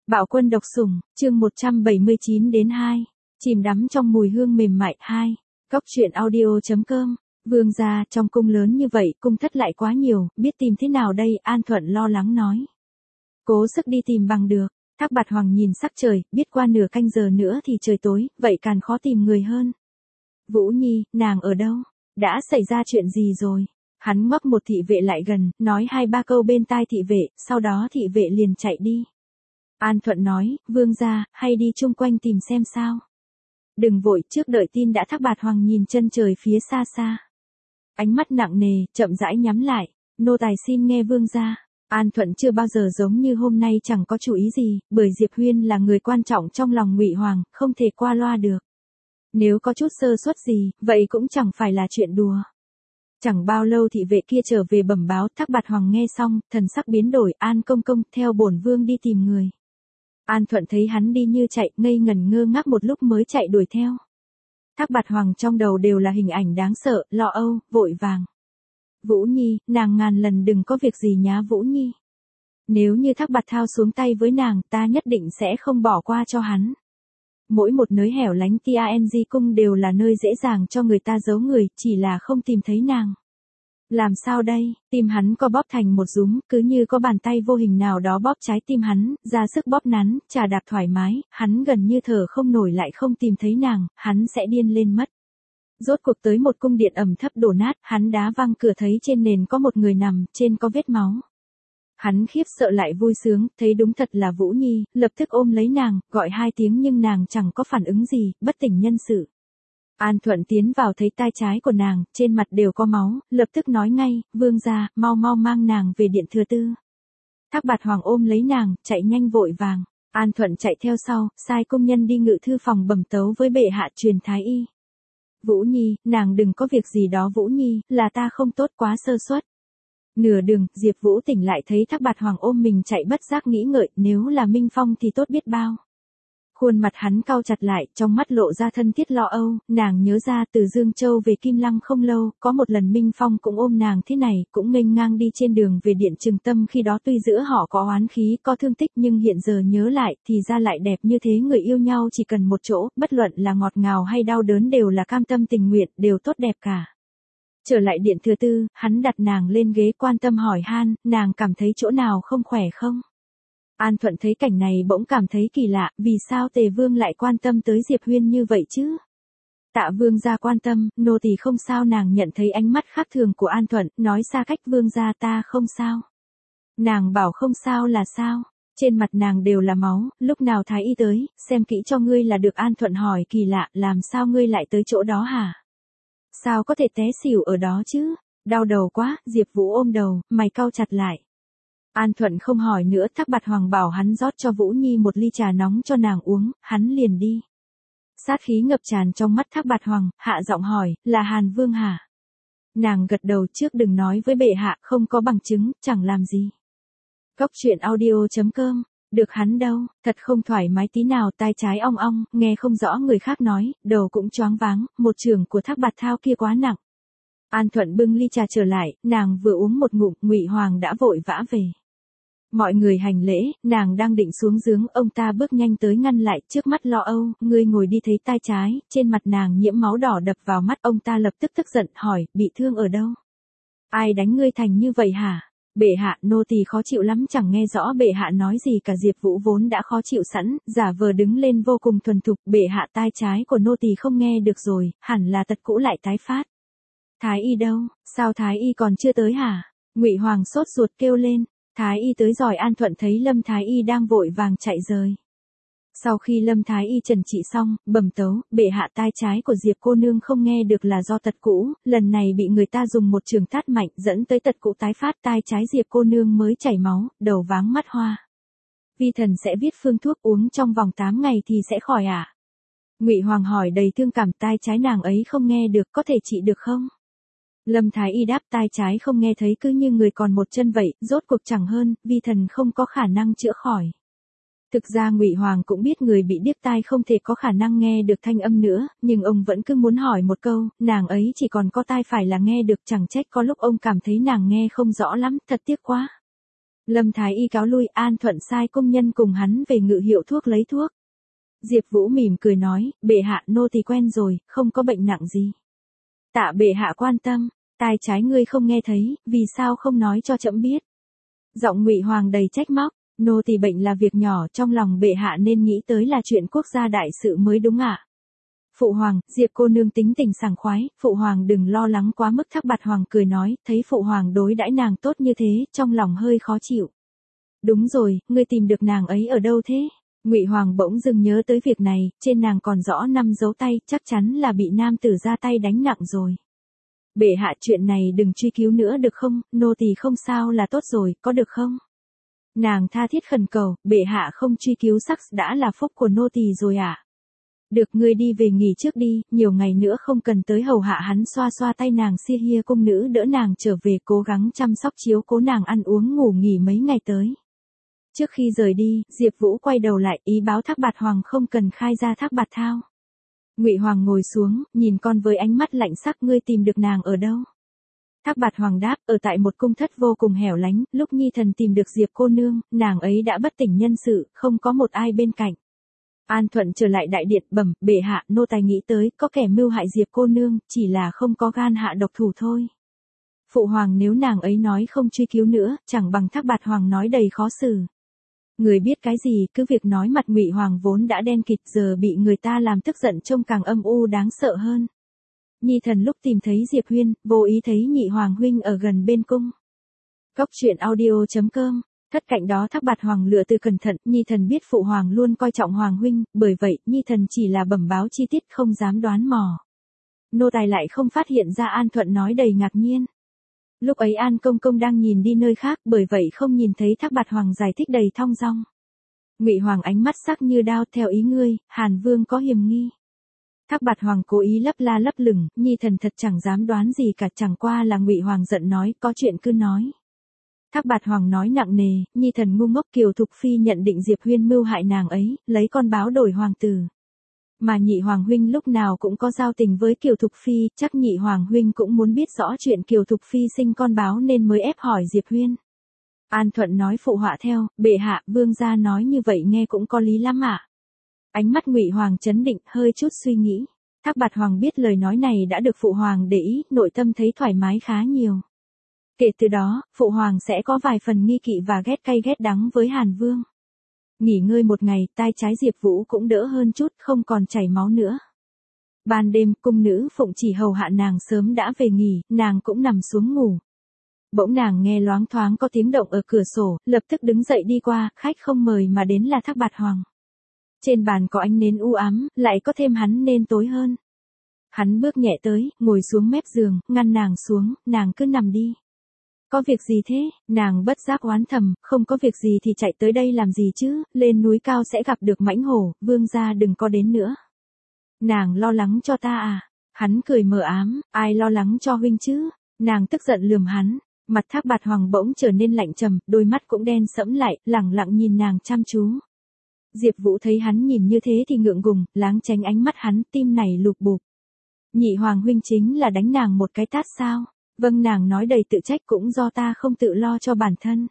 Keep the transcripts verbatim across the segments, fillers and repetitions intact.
Bạo quân độc sủng, chương một trăm bảy mươi chín đến hai. Chìm đắm trong mùi hương mềm mại hai. Cóc truyện audio.com. Vương gia, trong cung lớn như vậy, cung thất lại quá nhiều, biết tìm thế nào đây? An Thuận lo lắng nói. Cố sức đi tìm bằng được. Thác Bạt Hoàng nhìn sắc trời, biết qua nửa canh giờ nữa thì trời tối, vậy càng khó tìm người hơn. Vũ Nhi, nàng ở đâu? Đã xảy ra chuyện gì rồi? Hắn ngoắc một thị vệ lại gần, nói hai ba câu bên tai thị vệ, sau đó thị vệ liền chạy đi. An Thuận nói, vương gia, hay đi chung quanh tìm xem sao. Đừng vội, trước đợi tin đã. Thác Bạt Hoàng nhìn chân trời phía xa xa. Ánh mắt nặng nề, chậm rãi nhắm lại, nô tài xin nghe vương gia. An Thuận chưa bao giờ giống như hôm nay chẳng có chủ ý gì, bởi Diệp Huyên là người quan trọng trong lòng Ngụy Hoàng, không thể qua loa được. Nếu có chút sơ suất gì, vậy cũng chẳng phải là chuyện đùa. Chẳng bao lâu thị vệ kia trở về bẩm báo. Thác Bạt Hoàng nghe xong, thần sắc biến đổi. An công công, theo bổn vương đi tìm người. An Thuận thấy hắn đi như chạy, ngây ngẩn ngơ ngác một lúc mới chạy đuổi theo. Thác Bạt Hoàng trong đầu đều là hình ảnh đáng sợ, lo âu, vội vàng. Vũ Nhi, nàng ngàn lần đừng có việc gì nhá Vũ Nhi. Nếu như Thác Bạt Thao xuống tay với nàng, ta nhất định sẽ không bỏ qua cho hắn. Mỗi một nơi hẻo lánh Tang cung đều là nơi dễ dàng cho người ta giấu người, chỉ là không tìm thấy nàng. Làm sao đây? Tim hắn co bóp thành một dúm, cứ như có bàn tay vô hình nào đó bóp trái tim hắn, ra sức bóp nắn, chà đạp thoải mái, hắn gần như thở không nổi, lại không tìm thấy nàng, hắn sẽ điên lên mất. Rốt cuộc tới một cung điện ẩm thấp đổ nát, hắn đá văng cửa thấy trên nền có một người nằm, trên có vết máu. Hắn khiếp sợ lại vui sướng, thấy đúng thật là Vũ Nhi, lập tức ôm lấy nàng, gọi hai tiếng nhưng nàng chẳng có phản ứng gì, bất tỉnh nhân sự. An Thuận tiến vào thấy tay trái của nàng, trên mặt đều có máu, lập tức nói ngay, vương gia, mau mau mang nàng về điện thừa tư. Thác Bạt Hoàng ôm lấy nàng, chạy nhanh vội vàng. An Thuận chạy theo sau, sai công nhân đi ngự thư phòng bẩm tấu với bệ hạ truyền thái y. Vũ Nhi, nàng đừng có việc gì đó Vũ Nhi, là ta không tốt quá sơ suất. Nửa đường, Diệp Vũ tỉnh lại thấy Thác Bạt Hoàng ôm mình chạy, bất giác nghĩ ngợi, nếu là Minh Phong thì tốt biết bao. Khuôn mặt hắn cau chặt lại, trong mắt lộ ra thân thiết lo âu, nàng nhớ ra từ Dương Châu về Kim Lăng không lâu, có một lần Minh Phong cũng ôm nàng thế này, cũng nghênh ngang đi trên đường về điện Trường Tâm, khi đó tuy giữa họ có oán khí, có thương tích nhưng hiện giờ nhớ lại, thì ra lại đẹp như thế. Người yêu nhau chỉ cần một chỗ, bất luận là ngọt ngào hay đau đớn đều là cam tâm tình nguyện, đều tốt đẹp cả. Trở lại điện thừa tư, hắn đặt nàng lên ghế quan tâm hỏi han, nàng cảm thấy chỗ nào không khỏe không? An Thuận thấy cảnh này bỗng cảm thấy kỳ lạ, vì sao Tề Vương lại quan tâm tới Diệp Huyên như vậy chứ? Tạ Vương gia quan tâm, nô tỳ không sao. Nàng nhận thấy ánh mắt khác thường của An Thuận, nói xa cách, vương gia ta không sao. Nàng bảo không sao là sao? Trên mặt nàng đều là máu, lúc nào thái y tới, xem kỹ cho ngươi là được. An Thuận hỏi kỳ lạ, làm sao ngươi lại tới chỗ đó hả? Sao có thể té xỉu ở đó chứ? Đau đầu quá. Diệp Vũ ôm đầu, mày cau chặt lại. An Thuận không hỏi nữa. Thác Bạt Hoàng bảo hắn rót cho Vũ Nhi một ly trà nóng cho nàng uống, hắn liền đi. Sát khí ngập tràn trong mắt Thác Bạt Hoàng, hạ giọng hỏi, là Hàn Vương hả? Nàng gật đầu, trước đừng nói với bệ hạ, không có bằng chứng, chẳng làm gì. Cóc truyện audio.com. Được hắn đâu, thật không thoải mái tí nào, tai trái ong ong, nghe không rõ người khác nói, đầu cũng choáng váng, một trường của Thác Bạt Thao kia quá nặng. An Thuận bưng ly trà trở lại, nàng vừa uống một ngụm, Ngụy Hoàng đã vội vã về. Mọi người hành lễ, nàng đang định xuống giếng, ông ta bước nhanh tới ngăn lại, trước mắt lo âu, ngươi ngồi đi. Thấy tai trái, trên mặt nàng nhiễm máu đỏ đập vào mắt, ông ta lập tức tức giận, hỏi, bị thương ở đâu? Ai đánh ngươi thành như vậy hả? Bệ hạ, nô tỳ khó chịu lắm. Chẳng nghe rõ bệ hạ nói gì cả. Diệp Vũ vốn đã khó chịu sẵn, giả vờ đứng lên vô cùng thuần thục, bệ hạ, tai trái của nô tỳ không nghe được rồi, hẳn là tật cũ lại tái phát. Thái y đâu? Sao thái y còn chưa tới hả? Ngụy Hoàng sốt ruột kêu lên. Thái y tới rồi. An Thuận thấy Lâm Thái y đang vội vàng chạy rời. Sau khi Lâm Thái y trần trị xong, bẩm tấu, bệ hạ, tai trái của Diệp cô nương không nghe được là do tật cũ, lần này bị người ta dùng một trường tát mạnh dẫn tới tật cũ tái phát, tai trái Diệp cô nương mới chảy máu, đầu váng mắt hoa. Vi thần sẽ viết phương thuốc uống trong vòng tám ngày thì sẽ khỏi ạ. À? Ngụy Hoàng hỏi đầy thương cảm, tai trái nàng ấy không nghe được, có thể trị được không? Lâm Thái y đáp, tai trái không nghe thấy cứ như người còn một chân vậy, rốt cuộc chẳng hơn, vi thần không có khả năng chữa khỏi. Thực ra Ngụy Hoàng cũng biết người bị điếc tai không thể có khả năng nghe được thanh âm nữa, nhưng ông vẫn cứ muốn hỏi một câu, nàng ấy chỉ còn có tai phải là nghe được, chẳng trách có lúc ông cảm thấy nàng nghe không rõ lắm, thật tiếc quá. Lâm Thái Y cáo lui, An Thuận sai công nhân cùng hắn về ngự hiệu thuốc lấy thuốc. Diệp Vũ mỉm cười nói, bệ hạ nô tỳ quen rồi, không có bệnh nặng gì. Tạ bệ hạ quan tâm, tai trái ngươi không nghe thấy, vì sao không nói cho trẫm biết. Giọng Ngụy Hoàng đầy trách móc, nô tỳ bệnh là việc nhỏ, trong lòng bệ hạ nên nghĩ tới là chuyện quốc gia đại sự mới đúng ạ. Phụ hoàng, Diệp cô nương tính tình sảng khoái, phụ hoàng đừng lo lắng quá mức. Thác Bạt Hoàng cười nói, thấy phụ hoàng đối đãi nàng tốt như thế, trong lòng hơi khó chịu. Đúng rồi, ngươi tìm được nàng ấy ở đâu thế? Ngụy Hoàng bỗng dưng nhớ tới việc này, trên nàng còn rõ năm dấu tay, chắc chắn là bị nam tử ra tay đánh nặng rồi. Bệ hạ chuyện này đừng truy cứu nữa được không, nô tỳ không sao là tốt rồi, có được không? Nàng tha thiết khẩn cầu, bệ hạ không truy cứu sắc đã là phúc của nô tỳ rồi ạ. À? Được, ngươi đi về nghỉ trước đi, nhiều ngày nữa không cần tới hầu hạ hắn. Xoa xoa tay nàng, Sia Hia cung nữ đỡ nàng trở về, cố gắng chăm sóc chiếu cố nàng ăn uống ngủ nghỉ mấy ngày tới. Trước khi rời đi, Diệp Vũ quay đầu lại, ý báo Thác Bạt Hoàng không cần khai ra Thác Bạt Thao. Ngụy Hoàng ngồi xuống, nhìn con với ánh mắt lạnh sắc, ngươi tìm được nàng ở đâu? Thác Bạt Hoàng đáp, ở tại một cung thất vô cùng hẻo lánh, lúc Nhi thần tìm được Diệp cô nương, nàng ấy đã bất tỉnh nhân sự, không có một ai bên cạnh. An Thuận trở lại đại điện, bẩm, bệ hạ, nô tài nghĩ tới, có kẻ mưu hại Diệp cô nương, chỉ là không có gan hạ độc thủ thôi. Phụ hoàng, nếu nàng ấy nói không truy cứu nữa, chẳng bằng Thác Bạt Hoàng nói đầy khó xử. Người biết cái gì, cứ việc nói. Mặt Ngụy Hoàng vốn đã đen kịt, giờ bị người ta làm tức giận trông càng âm u đáng sợ hơn. Nhi thần lúc tìm thấy Diệp Huyên, vô ý thấy Nhị Hoàng huynh ở gần bên cung. Cốc truyện audio chấm com. Thất cạnh đó Thác Bạt Hoàng lựa từ cẩn thận, Nhi thần biết phụ hoàng luôn coi trọng Hoàng huynh, bởi vậy, Nhi thần chỉ là bẩm báo chi tiết, không dám đoán mò. Nô tài lại không phát hiện ra. An Thuận nói đầy ngạc nhiên. Lúc ấy An công công đang nhìn đi nơi khác, bởi vậy không nhìn thấy. Thác Bạt Hoàng giải thích đầy thong dong. Ngụy Hoàng ánh mắt sắc như đao, theo ý ngươi, Hàn Vương có hiềm nghi. Thác Bạt Hoàng cố ý lấp la lấp lửng, Nhi thần thật chẳng dám đoán gì cả, chẳng qua là Ngụy Hoàng giận nói, có chuyện cứ nói. Thác Bạt Hoàng nói nặng nề, Nhi thần ngu ngốc. Kiều Thục Phi nhận định Diệp Huyên mưu hại nàng ấy, lấy con báo đổi hoàng tử. Mà Nhị Hoàng huynh lúc nào cũng có giao tình với Kiều Thục Phi, chắc Nhị Hoàng huynh cũng muốn biết rõ chuyện Kiều Thục Phi sinh con báo nên mới ép hỏi Diệp Huyên. An Thuận nói phụ họa theo, bệ hạ, vương gia nói như vậy nghe cũng có lý lắm ạ. À? Ánh mắt Ngụy Hoàng chấn định, hơi chút suy nghĩ. Thác Bạt Hoàng biết lời nói này đã được phụ hoàng để ý, nội tâm thấy thoải mái khá nhiều. Kể từ đó, phụ hoàng sẽ có vài phần nghi kỵ và ghét cay ghét đắng với Hàn Vương. Nghỉ ngơi một ngày, tai trái Diệp Vũ cũng đỡ hơn chút, không còn chảy máu nữa. Ban đêm, cung nữ Phụng Chỉ hầu hạ nàng sớm đã về nghỉ, nàng cũng nằm xuống ngủ. Bỗng nàng nghe loáng thoáng có tiếng động ở cửa sổ, lập tức đứng dậy đi qua, khách không mời mà đến là Thác Bạt Hoàng. Trên bàn có ánh nến u ám, lại có thêm hắn nên tối hơn. Hắn bước nhẹ tới, ngồi xuống mép giường, ngăn nàng xuống, nàng cứ nằm đi. Có việc gì thế? Nàng bất giác oán thầm, không có việc gì thì chạy tới đây làm gì chứ, lên núi cao sẽ gặp được mãnh hổ, vương gia đừng có đến nữa. Nàng lo lắng cho ta à? Hắn cười mờ ám, ai lo lắng cho huynh chứ? Nàng tức giận lườm hắn, mặt Thác Bạt Hoàng bỗng trở nên lạnh trầm, đôi mắt cũng đen sẫm lại, lẳng lặng nhìn nàng chăm chú. Diệp Vũ thấy hắn nhìn như thế thì ngượng ngùng, láng tránh ánh mắt hắn, tim này lụp bụp. Nhị Hoàng huynh chính là đánh nàng một cái tát sao? Vâng, nàng nói đầy tự trách, cũng do ta không tự lo cho bản thân.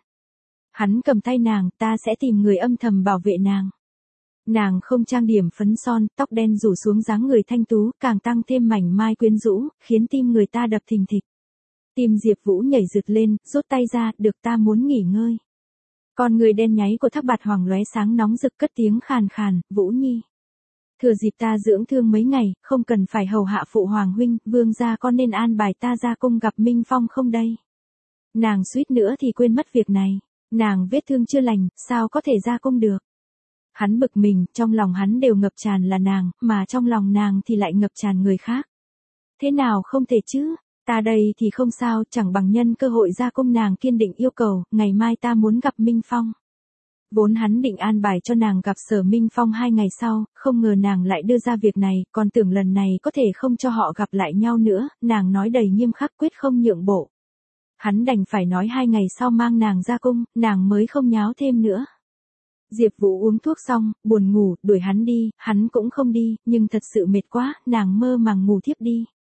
Hắn cầm tay nàng, ta sẽ tìm người âm thầm bảo vệ nàng. Nàng không trang điểm phấn son, tóc đen rủ xuống dáng người thanh tú, càng tăng thêm mảnh mai quyến rũ, khiến tim người ta đập thình thịch. Tim Diệp Vũ nhảy rực lên, rút tay ra, được, ta muốn nghỉ ngơi. Con người đen nháy của Thác Bạt Hoàng lóe sáng nóng rực, cất tiếng khàn khàn, Vũ Nhi. Thừa dịp ta dưỡng thương mấy ngày, không cần phải hầu hạ phụ hoàng huynh, vương gia con nên an bài ta ra cung gặp Minh Phong không đây? Nàng suýt nữa thì quên mất việc này, nàng vết thương chưa lành, sao có thể ra cung được? Hắn bực mình, trong lòng hắn đều ngập tràn là nàng, mà trong lòng nàng thì lại ngập tràn người khác. Thế nào không thể chứ? Ta đây thì không sao, chẳng bằng nhân cơ hội ra cung. Nàng kiên định yêu cầu, ngày mai ta muốn gặp Minh Phong. Vốn hắn định an bài cho nàng gặp Sở Minh Phong hai ngày sau, không ngờ nàng lại đưa ra việc này, còn tưởng lần này có thể không cho họ gặp lại nhau nữa, nàng nói đầy nghiêm khắc quyết không nhượng bộ. Hắn đành phải nói hai ngày sau mang nàng ra cung, nàng mới không nháo thêm nữa. Diệp Vũ uống thuốc xong, buồn ngủ, đuổi hắn đi, hắn cũng không đi, nhưng thật sự mệt quá, nàng mơ màng ngủ thiếp đi.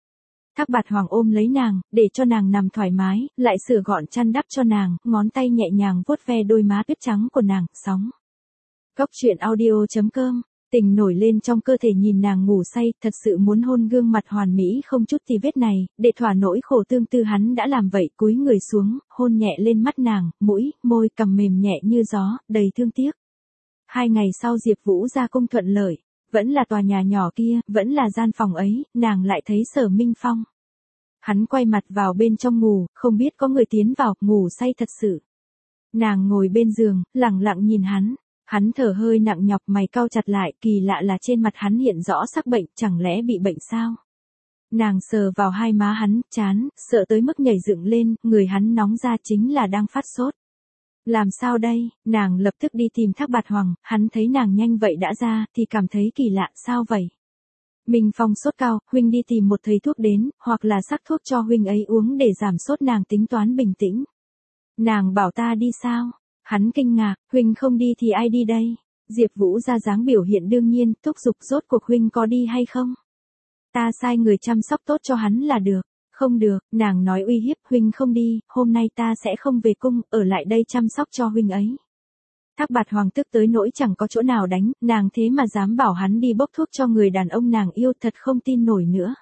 Thác Bạt Hoàng ôm lấy nàng, để cho nàng nằm thoải mái, lại sửa gọn chăn đắp cho nàng, ngón tay nhẹ nhàng vuốt ve đôi má tuyết trắng của nàng, sóng. Cốc truyện audio chấm com, tình nổi lên trong cơ thể nhìn nàng ngủ say, thật sự muốn hôn gương mặt hoàn mỹ không chút tì vết này, để thỏa nỗi khổ tương tư hắn đã làm vậy, cúi người xuống, hôn nhẹ lên mắt nàng, mũi, môi, cằm mềm nhẹ như gió, đầy thương tiếc. Hai ngày sau Diệp Vũ ra cung thuận lợi, vẫn là tòa nhà nhỏ kia, vẫn là gian phòng ấy, nàng lại thấy Sở Minh Phong. Hắn quay mặt vào bên trong ngủ, không biết có người tiến vào, ngủ say thật sự. Nàng ngồi bên giường, lặng lặng nhìn hắn, hắn thở hơi nặng nhọc, mày cau chặt lại, kỳ lạ là trên mặt hắn hiện rõ sắc bệnh, chẳng lẽ bị bệnh sao? Nàng sờ vào hai má hắn, chán, sợ tới mức nhảy dựng lên, người hắn nóng ra chính là đang phát sốt. Làm sao đây, nàng lập tức đi tìm Thác Bạt Hoàng, hắn thấy nàng nhanh vậy đã ra, thì cảm thấy kỳ lạ, sao vậy? Minh Phong sốt cao, huynh đi tìm một thầy thuốc đến, hoặc là sắc thuốc cho huynh ấy uống để giảm sốt, nàng tính toán bình tĩnh. Nàng bảo ta đi sao? Hắn kinh ngạc, huynh không đi thì ai đi đây? Diệp Vũ ra dáng biểu hiện đương nhiên, thúc giục rốt cuộc huynh có đi hay không? Ta sai người chăm sóc tốt cho hắn là được. Không được, nàng nói uy hiếp, huynh không đi, hôm nay ta sẽ không về cung, ở lại đây chăm sóc cho huynh ấy. Thác Bạt Hoàng tức tới nỗi chẳng có chỗ nào đánh, nàng thế mà dám bảo hắn đi bốc thuốc cho người đàn ông nàng yêu, thật không tin nổi nữa.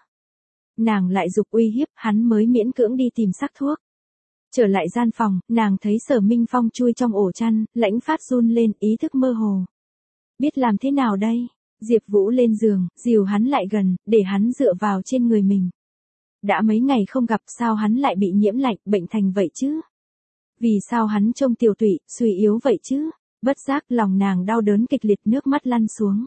Nàng lại giục uy hiếp, hắn mới miễn cưỡng đi tìm sắc thuốc. Trở lại gian phòng, nàng thấy Sở Minh Phong chui trong ổ chăn, lãnh phát run lên, ý thức mơ hồ. Biết làm thế nào đây? Diệp Vũ lên giường, dìu hắn lại gần, để hắn dựa vào trên người mình. Đã mấy ngày không gặp, sao hắn lại bị nhiễm lạnh, bệnh thành vậy chứ? Vì sao hắn trông tiều tụy, suy yếu vậy chứ? Bất giác lòng nàng đau đớn kịch liệt, nước mắt lăn xuống.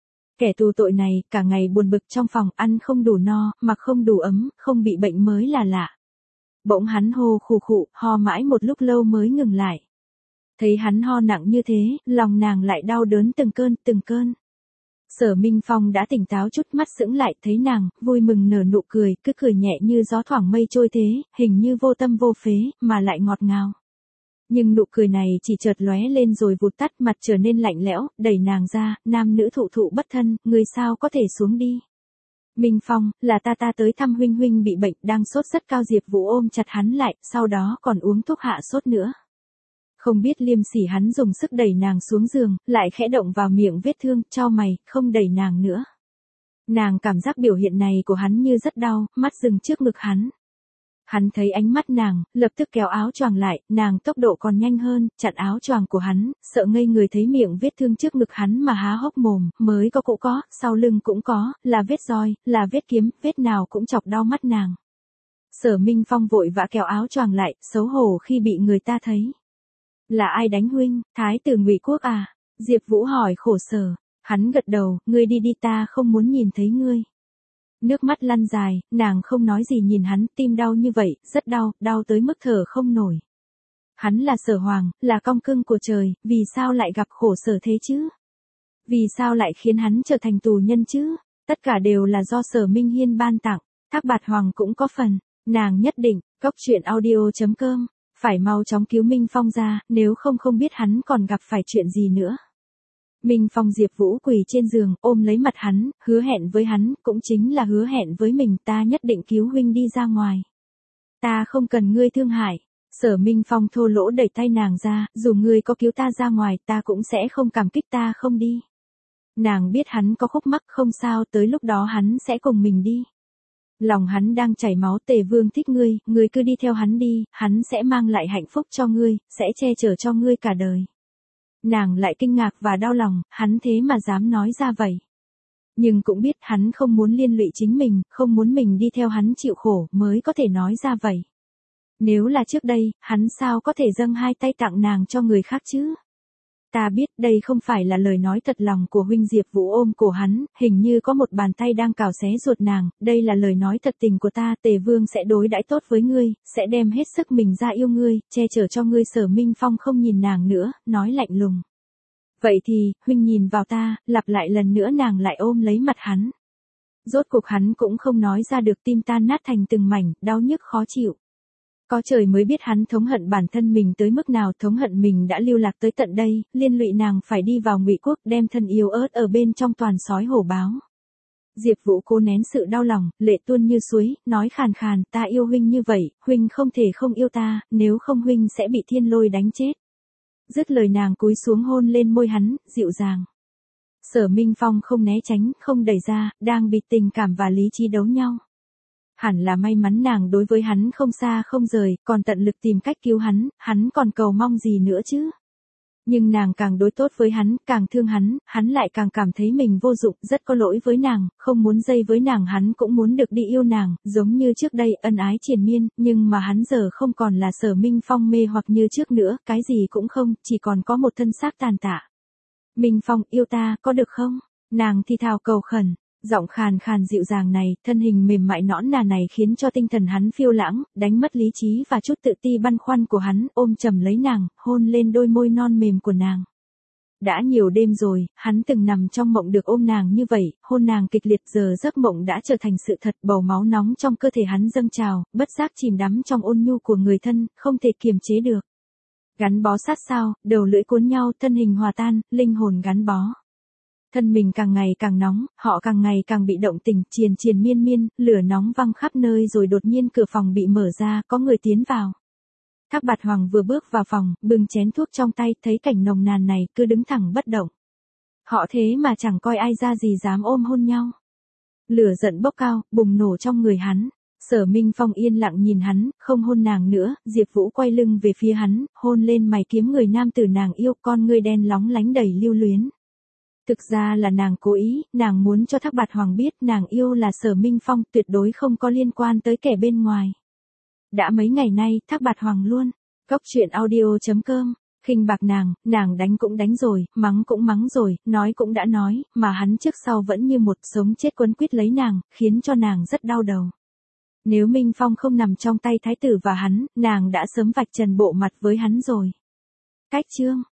Kẻ tù tội này, cả ngày buồn bực trong phòng, ăn không đủ no, mặc không đủ ấm, không bị bệnh mới là lạ. Bỗng hắn hô khù khụ, ho mãi một lúc lâu mới ngừng lại. Thấy hắn ho nặng như thế, lòng nàng lại đau đớn từng cơn, từng cơn. Sở Minh Phong đã tỉnh táo chút, mắt sững lại, thấy nàng, vui mừng nở nụ cười, cứ cười nhẹ như gió thoảng mây trôi thế, hình như vô tâm vô phế, mà lại ngọt ngào. Nhưng nụ cười này chỉ chợt lóe lên rồi vụt tắt, mặt trở nên lạnh lẽo, đẩy nàng ra, nam nữ thụ thụ bất thân, người sao có thể xuống đi. Minh Phong, là ta ta tới thăm huynh, huynh bị bệnh, đang sốt rất cao. Diệp Vũ ôm chặt hắn lại, sau đó còn uống thuốc hạ sốt nữa. Không biết liêm sỉ hắn dùng sức đẩy nàng xuống giường, lại khẽ động vào miệng vết thương, chau mày, không đẩy nàng nữa. Nàng cảm giác biểu hiện này của hắn như rất đau, mắt dừng trước ngực hắn. Hắn thấy ánh mắt nàng, lập tức kéo áo choàng lại, nàng tốc độ còn nhanh hơn, chặn áo choàng của hắn, sợ ngây người thấy miệng vết thương trước ngực hắn mà há hốc mồm, mới có cũng có, sau lưng cũng có, là vết roi, là vết kiếm, vết nào cũng chọc đau mắt nàng. Sở Minh Phong vội vã kéo áo choàng lại, xấu hổ khi bị người ta thấy. Là ai đánh huynh, thái tử Ngụy Quốc à? Diệp Vũ hỏi khổ sở. Hắn gật đầu, ngươi đi đi, ta không muốn nhìn thấy ngươi. Nước mắt lăn dài, nàng không nói gì nhìn hắn, tim đau như vậy, rất đau, đau tới mức thở không nổi. Hắn là Sở Hoàng, là cong cưng của trời, vì sao lại gặp khổ sở thế chứ? Vì sao lại khiến hắn trở thành tù nhân chứ? Tất cả đều là do Sở Minh Hiên ban tặng, Thác Bạt Hoàng cũng có phần, nàng nhất định, cốc truyện audio chấm com, phải mau chóng cứu Minh Phong ra, nếu không không biết hắn còn gặp phải chuyện gì nữa. Minh Phong Diệp Vũ quỳ trên giường, ôm lấy mặt hắn, hứa hẹn với hắn, cũng chính là hứa hẹn với mình, ta nhất định cứu huynh đi ra ngoài. Ta không cần ngươi thương hại. Sở Minh Phong thô lỗ đẩy tay nàng ra, dù ngươi có cứu ta ra ngoài, ta cũng sẽ không cảm kích, ta không đi. Nàng biết hắn có khúc mắc, không sao, tới lúc đó hắn sẽ cùng mình đi. Lòng hắn đang chảy máu, Tề Vương thích ngươi, ngươi cứ đi theo hắn đi, hắn sẽ mang lại hạnh phúc cho ngươi, sẽ che chở cho ngươi cả đời. Nàng lại kinh ngạc và đau lòng, hắn thế mà dám nói ra vậy. Nhưng cũng biết hắn không muốn liên lụy chính mình, không muốn mình đi theo hắn chịu khổ, mới có thể nói ra vậy. Nếu là trước đây, hắn sao có thể dâng hai tay tặng nàng cho người khác chứ? Ta biết đây không phải là lời nói thật lòng của huynh. Diệp Vũ ôm cổ hắn, hình như có một bàn tay đang cào xé ruột nàng, đây là lời nói thật tình của ta, Tề Vương sẽ đối đãi tốt với ngươi, sẽ đem hết sức mình ra yêu ngươi, che chở cho ngươi. Sở Minh Phong không nhìn nàng nữa, nói lạnh lùng. Vậy thì, huynh nhìn vào ta, lặp lại lần nữa, nàng lại ôm lấy mặt hắn. Rốt cuộc hắn cũng không nói ra được, tim tan nát thành từng mảnh, đau nhức khó chịu. Có trời mới biết hắn thống hận bản thân mình tới mức nào, thống hận mình đã lưu lạc tới tận đây, liên lụy nàng phải đi vào Ngụy Quốc, đem thân yêu ớt ở bên trong toàn sói hổ báo. Diệp Vũ cố nén sự đau lòng, lệ tuôn như suối, nói khàn khàn, ta yêu huynh như vậy, huynh không thể không yêu ta, nếu không huynh sẽ bị thiên lôi đánh chết. Dứt lời nàng cúi xuống hôn lên môi hắn, dịu dàng. Sở Minh Phong không né tránh, không đẩy ra, đang bị tình cảm và lý trí đấu nhau. Hẳn là may mắn nàng đối với hắn không xa không rời, còn tận lực tìm cách cứu hắn, hắn còn cầu mong gì nữa chứ. Nhưng nàng càng đối tốt với hắn, càng thương hắn, hắn lại càng cảm thấy mình vô dụng, rất có lỗi với nàng, không muốn dây với nàng hắn cũng muốn được đi yêu nàng, giống như trước đây ân ái triền miên, nhưng mà hắn giờ không còn là Sở Minh Phong mê hoặc như trước nữa, cái gì cũng không, chỉ còn có một thân xác tàn tạ. Minh Phong yêu ta, có được không? Nàng thì thào cầu khẩn. Giọng khàn khàn dịu dàng này, thân hình mềm mại nõn nà này khiến cho tinh thần hắn phiêu lãng, đánh mất lý trí và chút tự ti băn khoăn của hắn, ôm chầm lấy nàng, hôn lên đôi môi non mềm của nàng. Đã nhiều đêm rồi, hắn từng nằm trong mộng được ôm nàng như vậy, hôn nàng kịch liệt, giờ giấc mộng đã trở thành sự thật, bầu máu nóng trong cơ thể hắn dâng trào, bất giác chìm đắm trong ôn nhu của người thân, không thể kiềm chế được. Gắn bó sát sao, đầu lưỡi cuốn nhau, thân hình hòa tan, linh hồn gắn bó. Thân mình càng ngày càng nóng, họ càng ngày càng bị động tình, triền triền miên miên, lửa nóng văng khắp nơi rồi đột nhiên cửa phòng bị mở ra, có người tiến vào. Thác Bạt Hoàng vừa bước vào phòng, bưng chén thuốc trong tay, thấy cảnh nồng nàn này, cứ đứng thẳng bất động. Họ thế mà chẳng coi ai ra gì dám ôm hôn nhau. Lửa giận bốc cao, bùng nổ trong người hắn. Sở Minh Phong yên lặng nhìn hắn, không hôn nàng nữa, Diệp Vũ quay lưng về phía hắn, hôn lên mày kiếm người nam tử nàng yêu, con ngươi đen lóng lánh đầy lưu luyến. Thực ra là nàng cố ý, nàng muốn cho Thác Bạt Hoàng biết nàng yêu là Sở Minh Phong, tuyệt đối không có liên quan tới kẻ bên ngoài. Đã mấy ngày nay, Thác Bạt Hoàng luôn. Cốc truyện audio chấm com, khinh bạc nàng, nàng đánh cũng đánh rồi, mắng cũng mắng rồi, nói cũng đã nói, mà hắn trước sau vẫn như một sống chết quấn quýt lấy nàng, khiến cho nàng rất đau đầu. Nếu Minh Phong không nằm trong tay thái tử và hắn, nàng đã sớm vạch trần bộ mặt với hắn rồi. Cách chương